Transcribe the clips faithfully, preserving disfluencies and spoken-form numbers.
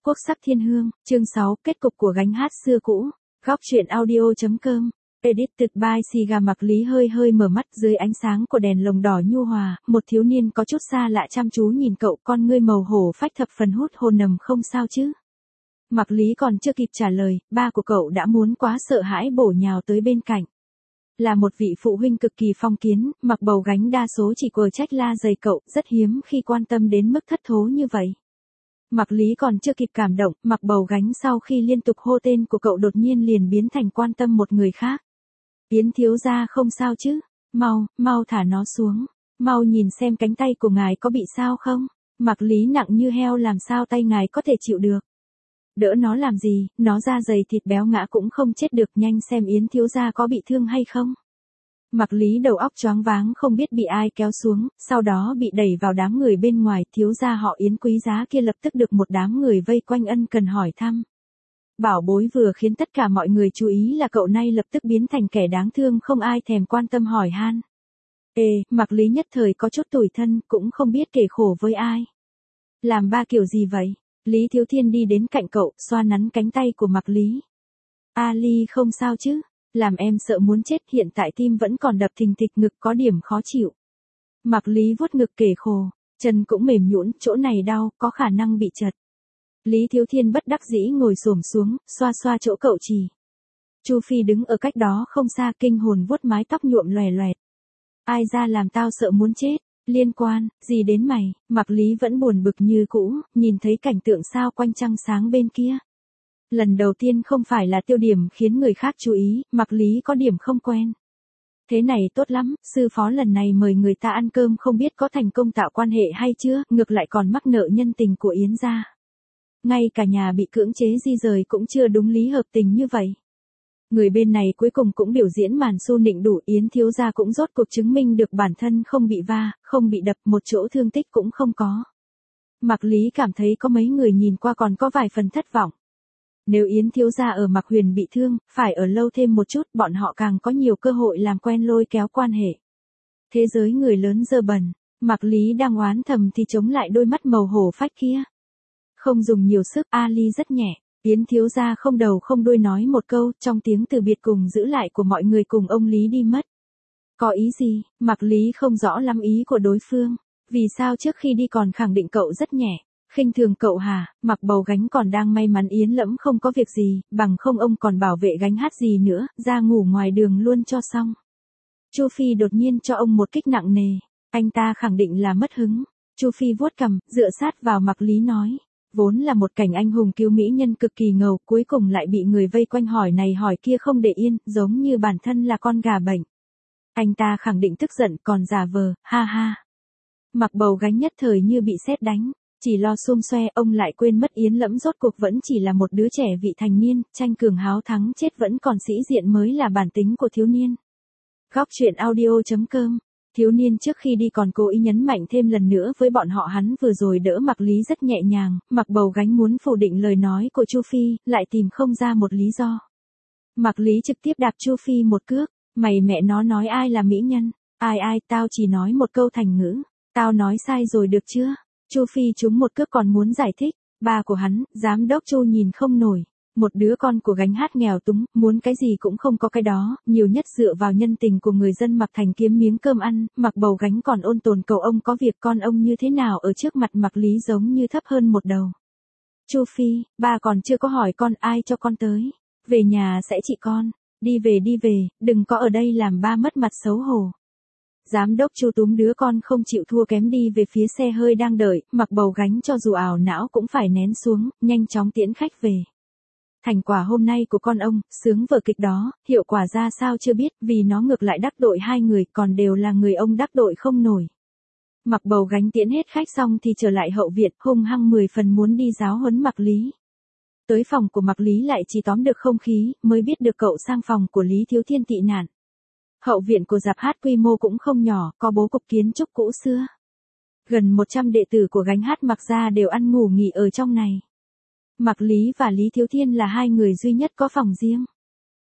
Quốc sắc thiên hương, chương sáu, kết cục của gánh hát xưa cũ. Góc truyện audio.com. Edited by Siga. Mặc Lý hơi hơi mở mắt dưới ánh sáng của đèn lồng đỏ nhu hòa, một thiếu niên có chút xa lạ chăm chú nhìn cậu, con ngươi màu hổ phách thập phần hút hồn. Nằm không sao chứ? Mặc Lý còn chưa kịp trả lời, ba của cậu đã muốn quá sợ hãi bổ nhào tới bên cạnh. Là một vị phụ huynh cực kỳ phong kiến, Mặc Bầu Gánh đa số chỉ quờ trách la dày cậu, rất hiếm khi quan tâm đến mức thất thố như vậy. Mặc Lý còn chưa kịp cảm động, Mặc Bầu Gánh sau khi liên tục hô tên của cậu đột nhiên liền biến thành quan tâm một người khác. Yến thiếu gia không sao chứ? Mau, mau thả nó xuống. Mau nhìn xem cánh tay của ngài có bị sao không? Mặc Lý nặng như heo, làm sao tay ngài có thể chịu được? Đỡ nó làm gì, nó da dày thịt béo ngã cũng không chết được, nhanh xem Yến thiếu gia có bị thương hay không. Mặc Lý đầu óc choáng váng, không biết bị ai kéo xuống, sau đó bị đẩy vào đám người bên ngoài. Thiếu gia họ Yến quý giá kia lập tức được một đám người vây quanh ân cần hỏi thăm. Bảo bối vừa khiến tất cả mọi người chú ý là cậu nay lập tức biến thành kẻ đáng thương, không ai thèm quan tâm hỏi han. Ê, Mặc Lý nhất thời có chút tủi thân, cũng không biết kể khổ với ai. Làm ba kiểu gì vậy? Lý Thiếu Thiên đi đến cạnh cậu, xoa nắn cánh tay của Mặc Lý. Ali không sao chứ? Làm em sợ muốn chết, hiện tại tim vẫn còn đập thình thịch, ngực có điểm khó chịu. Mặc Lý vuốt ngực kể khổ, chân cũng mềm nhũn, chỗ này đau, có khả năng bị chật. Lý Thiếu Thiên bất đắc dĩ ngồi xổm xuống, xoa xoa chỗ cậu chỉ. Chu Phi đứng ở cách đó không xa, kinh hồn vuốt mái tóc nhuộm lòe loẹt. Ai ra làm tao sợ muốn chết? Liên quan gì đến mày? Mặc Lý vẫn buồn bực như cũ, nhìn thấy cảnh tượng sao quanh trăng sáng bên kia. Lần đầu tiên không phải là tiêu điểm khiến người khác chú ý, Mặc Lý có điểm không quen. Thế này tốt lắm, sư phó lần này mời người ta ăn cơm không biết có thành công tạo quan hệ hay chưa, ngược lại còn mắc nợ nhân tình của Yến gia. Ngay cả nhà bị cưỡng chế di rời cũng chưa đúng lý hợp tình như vậy. Người bên này cuối cùng cũng biểu diễn màn su nịnh đủ, Yến thiếu gia cũng rốt cuộc chứng minh được bản thân không bị va, không bị đập, một chỗ thương tích cũng không có. Mặc Lý cảm thấy có mấy người nhìn qua còn có vài phần thất vọng. Nếu Yến thiếu gia ở Mặc Huyền bị thương, phải ở lâu thêm một chút, bọn họ càng có nhiều cơ hội làm quen lôi kéo quan hệ. Thế giới người lớn dơ bẩn, Mặc Lý đang oán thầm thì chống lại đôi mắt màu hổ phách kia. Không dùng nhiều sức, Ali rất nhẹ. Yến thiếu gia không đầu không đuôi nói một câu, trong tiếng từ biệt cùng giữ lại của mọi người cùng ông Lý đi mất. Có ý gì? Mặc Lý không rõ lắm ý của đối phương. Vì sao trước khi đi còn khẳng định cậu rất nhẹ, khinh thường cậu hả? Mặc Bầu Gánh còn đang may mắn Yến Lẫm không có việc gì, bằng không ông còn bảo vệ gánh hát gì nữa, ra ngủ ngoài đường luôn cho xong. Chu Phi đột nhiên cho ông một kích nặng nề, anh ta khẳng định là mất hứng. Chu Phi vuốt cằm, dựa sát vào Mặc Lý nói. Vốn là một cảnh anh hùng cứu mỹ nhân cực kỳ ngầu, cuối cùng lại bị người vây quanh hỏi này hỏi kia không để yên, giống như bản thân là con gà bệnh. Anh ta khẳng định tức giận còn giả vờ, ha ha. Mặc Bầu Gánh nhất thời như bị sét đánh, chỉ lo xum xoe, ông lại quên mất Yến Lẫm rốt cuộc vẫn chỉ là một đứa trẻ vị thành niên, tranh cường háo thắng chết vẫn còn sĩ diện mới là bản tính của thiếu niên. Góc truyện audio.com. Thiếu niên trước khi đi còn cố ý nhấn mạnh thêm lần nữa với bọn họ hắn vừa rồi đỡ Mặc Lý rất nhẹ nhàng. Mặc Bầu Gánh muốn phủ định lời nói của Chu Phi, lại tìm không ra một lý do. Mặc Lý trực tiếp đạp Chu Phi một cước, mày mẹ nó nói ai là mỹ nhân? Ai ai, tao chỉ nói một câu thành ngữ, tao nói sai rồi được chưa? Chu Phi trúng một cước còn muốn giải thích, ba của hắn, giám đốc Chu nhìn không nổi. Một đứa con của gánh hát nghèo túng, muốn cái gì cũng không có cái đó, nhiều nhất dựa vào nhân tình của người dân Mặc Thành kiếm miếng cơm ăn. Mặc Bầu Gánh còn ôn tồn cầu ông có việc, con ông như thế nào ở trước mặt Mặc Lý giống như thấp hơn một đầu. Chu Phi, ba còn chưa có hỏi con ai cho con tới, về nhà sẽ trị con, đi về đi về, đừng có ở đây làm ba mất mặt xấu hổ. Giám đốc Chu túm đứa con không chịu thua kém đi về phía xe hơi đang đợi, Mặc Bầu Gánh cho dù ảo não cũng phải nén xuống, nhanh chóng tiễn khách về. Thành quả hôm nay của con ông, sướng vở kịch đó, hiệu quả ra sao chưa biết, vì nó ngược lại đắc tội hai người, còn đều là người ông đắc tội không nổi. Mặc Bầu Gánh tiễn hết khách xong thì trở lại hậu viện, hung hăng mười phần muốn đi giáo huấn Mặc Lý. Tới phòng của Mặc Lý lại chỉ tóm được không khí, mới biết được cậu sang phòng của Lý Thiếu Thiên tị nạn. Hậu viện của dạp hát quy mô cũng không nhỏ, có bố cục kiến trúc cũ xưa. Gần một trăm đệ tử của gánh hát Mặc gia đều ăn ngủ nghỉ ở trong này. Mặc Lý và Lý Thiếu Thiên là hai người duy nhất có phòng riêng.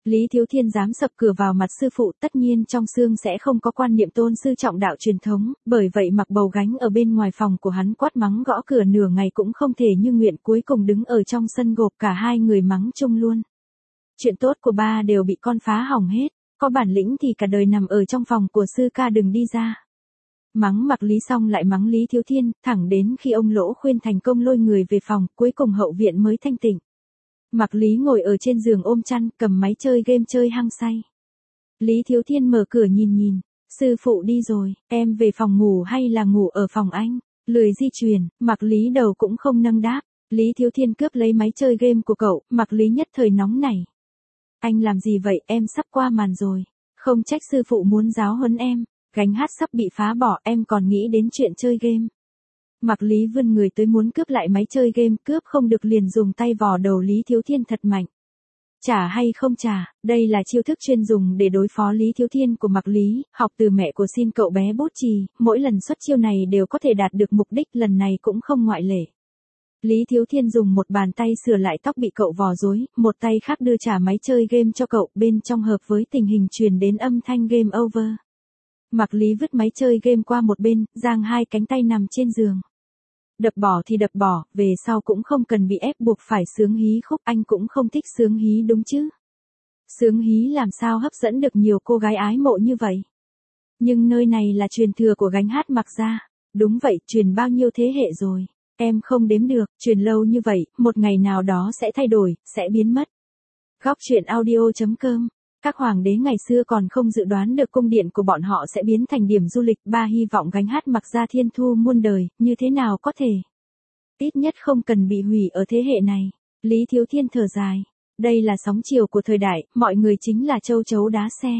Lý Thiếu Thiên dám sập cửa vào mặt sư phụ, tất nhiên trong xương sẽ không có quan niệm tôn sư trọng đạo truyền thống, bởi vậy Mặc Bầu gánh ở bên ngoài phòng của hắn quát mắng gõ cửa nửa ngày cũng không thể như nguyện, cuối cùng đứng ở trong sân gộp cả hai người mắng chung luôn. Chuyện tốt của ba đều bị con phá hỏng hết, có bản lĩnh thì cả đời nằm ở trong phòng của sư ca đừng đi ra. Mắng Mặc Lý xong lại mắng Lý Thiếu Thiên, thẳng đến khi ông Lỗ Khuyên thành công lôi người về phòng, cuối cùng hậu viện mới thanh tịnh. Mặc Lý ngồi ở trên giường ôm chăn, cầm máy chơi game chơi hăng say. Lý Thiếu Thiên mở cửa nhìn nhìn, sư phụ đi rồi, em về phòng ngủ hay là ngủ ở phòng anh? Lười di chuyển, Mặc Lý đầu cũng không nâng đáp. Lý Thiếu Thiên cướp lấy máy chơi game của cậu, Mặc Lý nhất thời nóng nảy. Anh làm gì vậy, em sắp qua màn rồi. Không trách sư phụ muốn giáo huấn em, gánh hát sắp bị phá bỏ, em còn nghĩ đến chuyện chơi game. Mặc Lý vươn người tới muốn cướp lại máy chơi game, cướp không được liền dùng tay vò đầu Lý Thiếu Thiên thật mạnh. Trả hay không trả, đây là chiêu thức chuyên dùng để đối phó Lý Thiếu Thiên của Mặc Lý, học từ mẹ của xin cậu bé bút chì, mỗi lần xuất chiêu này đều có thể đạt được mục đích, lần này cũng không ngoại lệ. Lý Thiếu Thiên dùng một bàn tay sửa lại tóc bị cậu vò rối, một tay khác đưa trả máy chơi game cho cậu, bên trong hợp với tình hình truyền đến âm thanh game over. Mặc Lý vứt máy chơi game qua một bên, giang hai cánh tay nằm trên giường. Đập bỏ thì đập bỏ, về sau cũng không cần bị ép buộc phải sướng hí khúc, anh cũng không thích sướng hí đúng chứ. Sướng hí làm sao hấp dẫn được nhiều cô gái ái mộ như vậy. Nhưng nơi này là truyền thừa của gánh hát Mặc gia. Đúng vậy, truyền bao nhiêu thế hệ rồi. Em không đếm được, truyền lâu như vậy, một ngày nào đó sẽ thay đổi, sẽ biến mất. Góc truyện audio chấm com. Các hoàng đế ngày xưa còn không dự đoán được cung điện của bọn họ sẽ biến thành điểm du lịch, ba hy vọng gánh hát Mặc gia thiên thu muôn đời, như thế nào có thể. Ít nhất không cần bị hủy ở thế hệ này. Lý Thiếu Thiên thở dài. Đây là sóng chiều của thời đại, mọi người chính là châu chấu đá xe.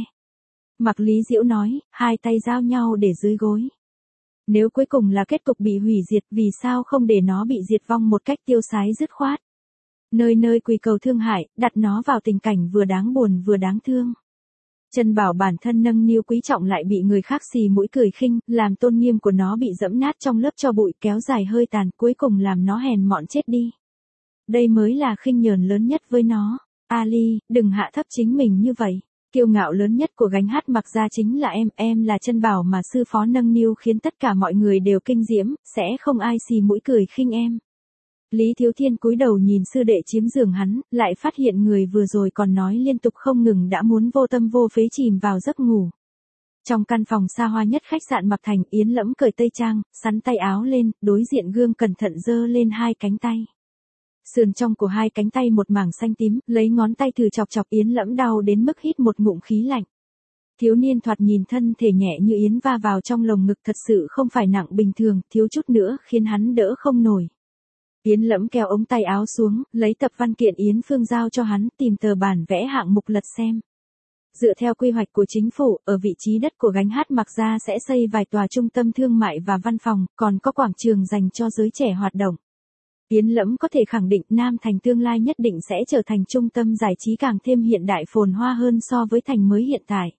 Mặc Lý Diễu nói, hai tay giao nhau để dưới gối. Nếu cuối cùng là kết cục bị hủy diệt, vì sao không để nó bị diệt vong một cách tiêu sái dứt khoát. Nơi nơi quỳ cầu thương hại, đặt nó vào tình cảnh vừa đáng buồn vừa đáng thương. Trân Bảo bản thân nâng niu quý trọng lại bị người khác xì mũi cười khinh, làm tôn nghiêm của nó bị dẫm nát trong lớp tro bụi, kéo dài hơi tàn, cuối cùng làm nó hèn mọn chết đi. Đây mới là khinh nhờn lớn nhất với nó. Ali, đừng hạ thấp chính mình như vậy. Kiêu ngạo lớn nhất của gánh hát Mặc gia chính là em, em là Trân Bảo mà sư phó nâng niu khiến tất cả mọi người đều kinh diễm, sẽ không ai xì mũi cười khinh em. Lý Thiếu Thiên cúi đầu nhìn sư đệ chiếm giường hắn, lại phát hiện người vừa rồi còn nói liên tục không ngừng đã muốn vô tâm vô phế chìm vào giấc ngủ. Trong căn phòng xa hoa nhất khách sạn Mặc Thành, Yến Lẫm cởi tây trang, sắn tay áo lên, đối diện gương cẩn thận giơ lên hai cánh tay. Sườn trong của hai cánh tay một mảng xanh tím, lấy ngón tay thử chọc chọc Yến Lẫm đau đến mức hít một ngụm khí lạnh. Thiếu niên thoạt nhìn thân thể nhẹ như yến va vào trong lồng ngực thật sự không phải nặng bình thường, thiếu chút nữa khiến hắn đỡ không nổi. Yến Lẫm kéo ống tay áo xuống, lấy tập văn kiện Yến Phương giao cho hắn, tìm tờ bản vẽ hạng mục lật xem. Dựa theo quy hoạch của chính phủ, ở vị trí đất của gánh hát Mặc gia sẽ xây vài tòa trung tâm thương mại và văn phòng, còn có quảng trường dành cho giới trẻ hoạt động. Yến Lẫm có thể khẳng định Nam Thành tương lai nhất định sẽ trở thành trung tâm giải trí càng thêm hiện đại phồn hoa hơn so với thành mới hiện tại.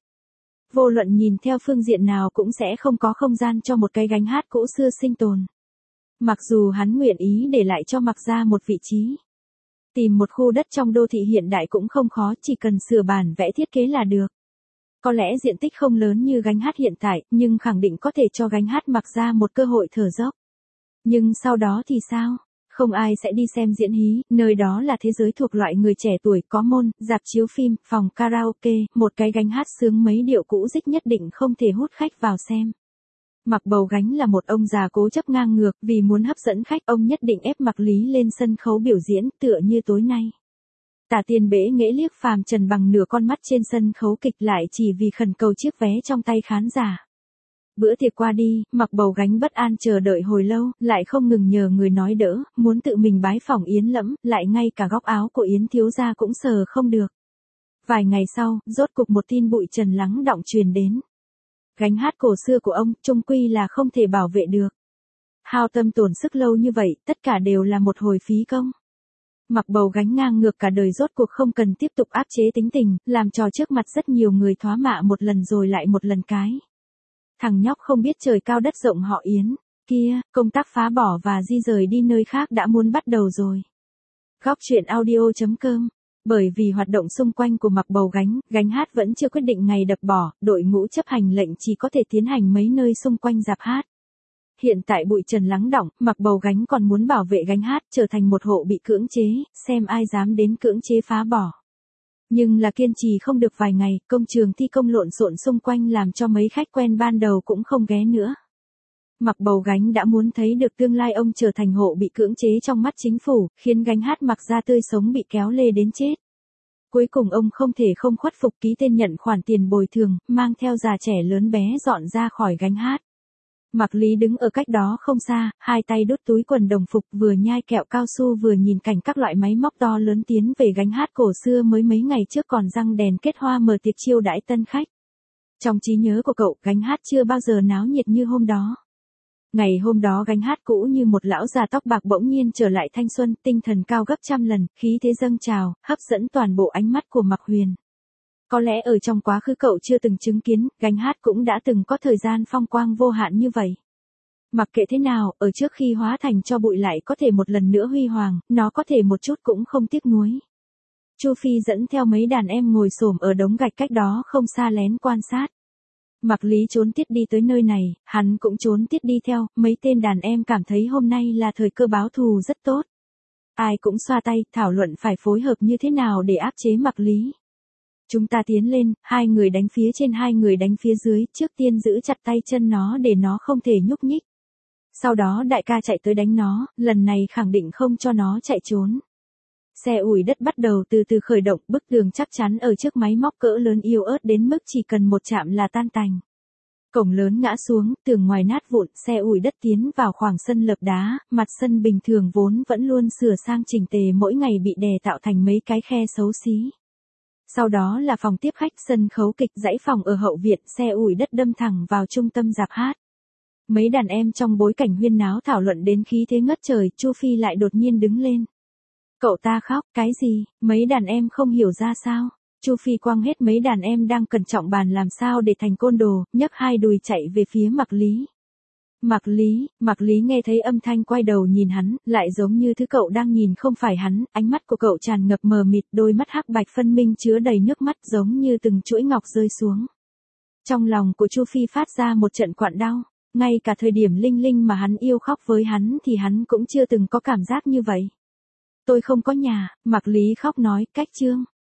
Vô luận nhìn theo phương diện nào cũng sẽ không có không gian cho một cái gánh hát cũ xưa sinh tồn. Mặc dù hắn nguyện ý để lại cho Mặc gia một vị trí. Tìm một khu đất trong đô thị hiện đại cũng không khó, chỉ cần sửa bản vẽ thiết kế là được. Có lẽ diện tích không lớn như gánh hát hiện tại, nhưng khẳng định có thể cho gánh hát Mặc gia một cơ hội thở dốc. Nhưng sau đó thì sao? Không ai sẽ đi xem diễn hí, nơi đó là thế giới thuộc loại người trẻ tuổi, có môn, rạp chiếu phim, phòng karaoke, một cái gánh hát sướng mấy điệu cũ dích nhất định không thể hút khách vào xem. Mặc Bầu gánh là một ông già cố chấp ngang ngược, vì muốn hấp dẫn khách ông nhất định ép Mặc Lý lên sân khấu biểu diễn, tựa như tối nay. Tả Tiền Bễ Nghệ liếc phàm trần bằng nửa con mắt trên sân khấu kịch lại chỉ vì khẩn cầu chiếc vé trong tay khán giả. Bữa tiệc qua đi, Mặc Bầu gánh bất an chờ đợi hồi lâu, lại không ngừng nhờ người nói đỡ, muốn tự mình bái phỏng Yến Lẫm, lại ngay cả góc áo của Yến thiếu gia cũng sờ không được. Vài ngày sau, rốt cục một tin bụi trần lắng đọng truyền đến. Gánh hát cổ xưa của ông, chung quy là không thể bảo vệ được. Hao tâm tổn sức lâu như vậy, tất cả đều là một hồi phí công. Mặc Bầu gánh ngang ngược cả đời rốt cuộc không cần tiếp tục áp chế tính tình, làm trò trước mặt rất nhiều người thoá mạ một lần rồi lại một lần cái. Thằng nhóc không biết trời cao đất rộng họ Yến, kia, công tác phá bỏ và di rời đi nơi khác đã muốn bắt đầu rồi. Góc truyện audio chấm com Bởi vì hoạt động xung quanh của Mạc Bầu Gánh, Gánh Hát vẫn chưa quyết định ngày đập bỏ, đội ngũ chấp hành lệnh chỉ có thể tiến hành mấy nơi xung quanh rạp hát. Hiện tại bụi trần lắng đọng, Mạc Bầu Gánh còn muốn bảo vệ Gánh Hát trở thành một hộ bị cưỡng chế, xem ai dám đến cưỡng chế phá bỏ. Nhưng là kiên trì không được vài ngày, công trường thi công lộn xộn xung quanh làm cho mấy khách quen ban đầu cũng không ghé nữa. Mạc Bầu Gánh đã muốn thấy được tương lai ông trở thành hộ bị cưỡng chế trong mắt chính phủ, khiến Gánh Hát mặc ra tươi sống bị kéo lê đến chết. Cuối cùng ông không thể không khuất phục ký tên nhận khoản tiền bồi thường, mang theo già trẻ lớn bé dọn ra khỏi Gánh Hát. Mạc Lý đứng ở cách đó không xa, hai tay đút túi quần đồng phục vừa nhai kẹo cao su vừa nhìn cảnh các loại máy móc to lớn tiến về Gánh Hát cổ xưa mới mấy ngày trước còn răng đèn kết hoa mở tiệc chiêu đãi tân khách. Trong trí nhớ của cậu, Gánh Hát chưa bao giờ náo nhiệt như hôm đó. Ngày hôm đó Gánh Hát cũ như một lão già tóc bạc bỗng nhiên trở lại thanh xuân, tinh thần cao gấp trăm lần, khí thế dâng trào, hấp dẫn toàn bộ ánh mắt của Mạc Huyền. Có lẽ ở trong quá khứ cậu chưa từng chứng kiến, Gánh Hát cũng đã từng có thời gian phong quang vô hạn như vậy. Mặc kệ thế nào, ở trước khi hóa thành cho bụi lại có thể một lần nữa huy hoàng, nó có thể một chút cũng không tiếc nuối. Chu Phi dẫn theo mấy đàn em ngồi xổm ở đống gạch cách đó không xa lén quan sát. Mạc Lý trốn tiết đi tới nơi này, hắn cũng trốn tiết đi theo, mấy tên đàn em cảm thấy hôm nay là thời cơ báo thù rất tốt. Ai cũng xoa tay, thảo luận phải phối hợp như thế nào để áp chế Mạc Lý. Chúng ta tiến lên, hai người đánh phía trên hai người đánh phía dưới, trước tiên giữ chặt tay chân nó để nó không thể nhúc nhích. Sau đó đại ca chạy tới đánh nó, lần này khẳng định không cho nó chạy trốn. Xe ủi đất bắt đầu từ từ khởi động, bức tường chắc chắn ở trước máy móc cỡ lớn yếu ớt đến mức chỉ cần một chạm là tan tành. Cổng lớn ngã xuống, tường ngoài nát vụn, xe ủi đất tiến vào khoảng sân lợp đá, mặt sân bình thường vốn vẫn luôn sửa sang chỉnh tề mỗi ngày bị đè tạo thành mấy cái khe xấu xí. Sau đó là phòng tiếp khách, sân khấu kịch, dãy phòng ở hậu viện, xe ủi đất đâm thẳng vào trung tâm rạp hát. Mấy đàn em trong bối cảnh huyên náo thảo luận đến khí thế ngất trời, Chu Phi lại đột nhiên đứng lên. Cậu ta khóc, cái gì, mấy đàn em không hiểu ra sao. Chu Phi quăng hết mấy đàn em đang cẩn trọng bàn làm sao để thành côn đồ, nhấc hai đùi chạy về phía Mạc Lý. Mạc Lý, Mạc Lý nghe thấy âm thanh quay đầu nhìn hắn, lại giống như thứ cậu đang nhìn không phải hắn, ánh mắt của cậu tràn ngập mờ mịt, đôi mắt hắc bạch phân minh chứa đầy nước mắt giống như từng chuỗi ngọc rơi xuống. Trong lòng của Chu Phi phát ra một trận quặn đau, ngay cả thời điểm Linh Linh mà hắn yêu khóc với hắn thì hắn cũng chưa từng có cảm giác như vậy. Tôi không có nhà, Mạc Lý khóc nói, cách Trương.